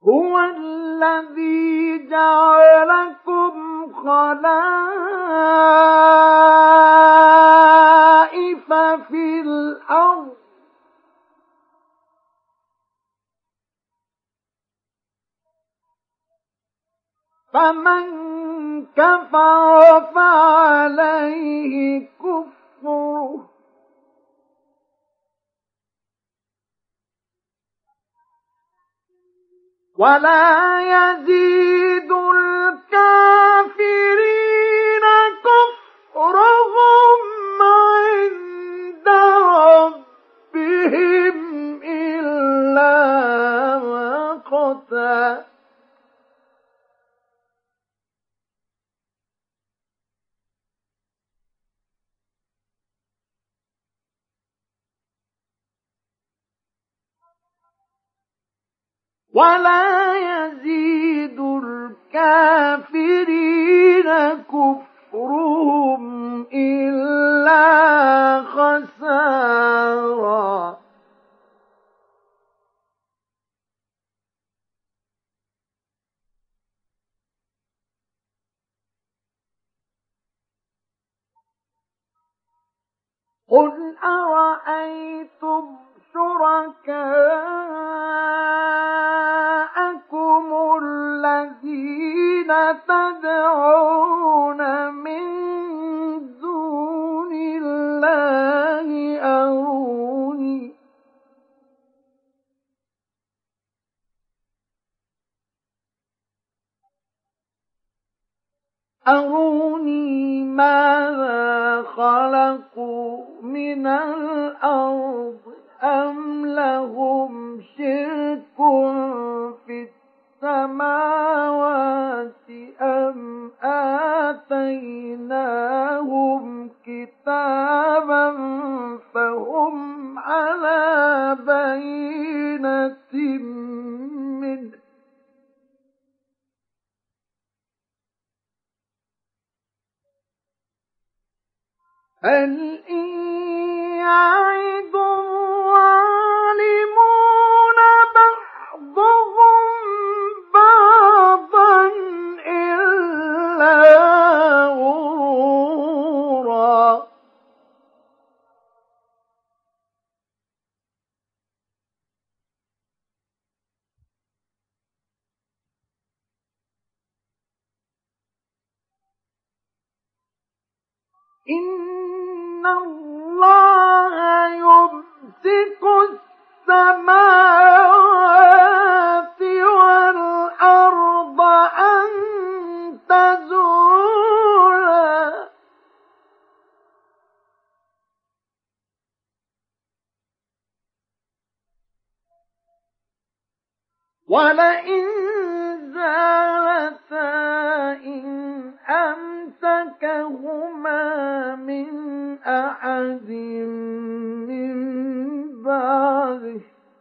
هو الذي جعلكم خلائف في الأرض فمن كفر فعليه كفره ولا يزيد الكافرين كفرهم عند ربهم إلا مقتا ولا يزيد الكافرين كفرهم إلا خسارا قل أرأيتم شركاءكم الذين تدعون من دون الله أروني ماذا خلقوا من الأرض أم لهم شرك في السماوات أم آتيناهم كتابا فهم على بينة منه هل إن يعد الظالمون بعضهم بعضا إلا غرورا إن الله يمسك السماوات والأرض أن تزولا ولئن زالتا إن أمسكهما من أحد من بعده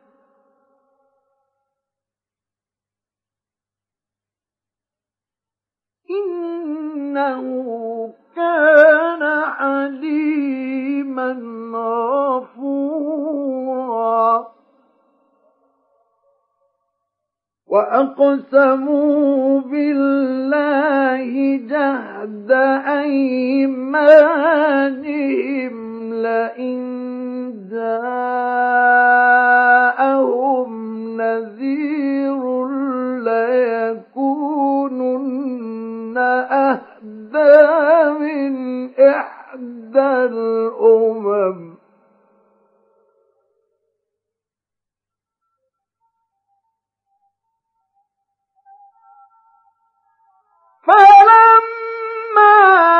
إنه كان حليما غفورا وأقسموا بالله جهد أيمانهم لئن جاءهم نذير ليكونن أهدى من إحدى الأمم فلما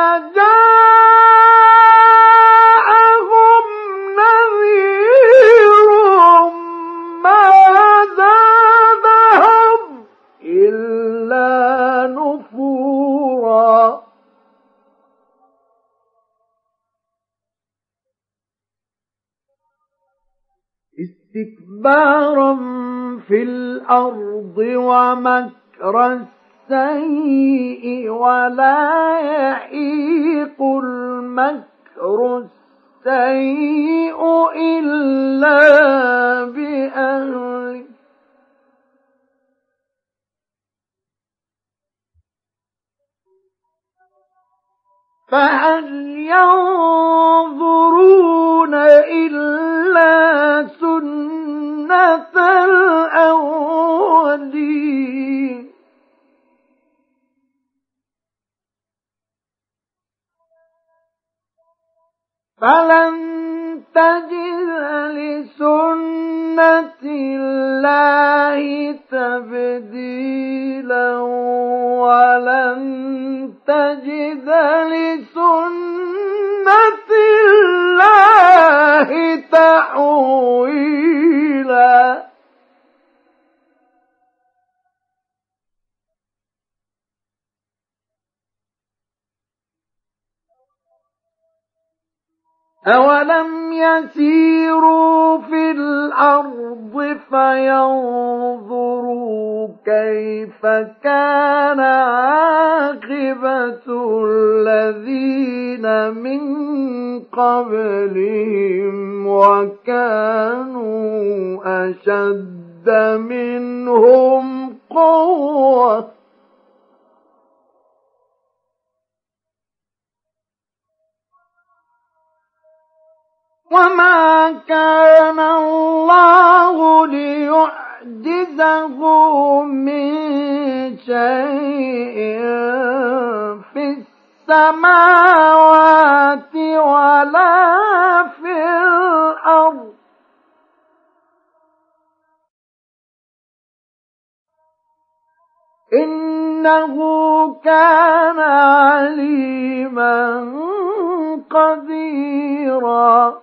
جاءهم نذير ما زادهم إلا نفورا استكبارا في الأرض ومكر السيء ولا يحيق المكر السيء إلا بأهله فهل ينظرون إلا سنة الأولين فلن تجد لسنة الله تبديلا ولن تجد لسنة الله تحويلا أولم يسيروا في الأرض فينظروا كيف كان عاقبة الذين من قبلهم وكانوا أشد منهم قوة وما كان الله ليعجزه من شيء في السماوات ولا في الأرض إنه كان عليما قديرا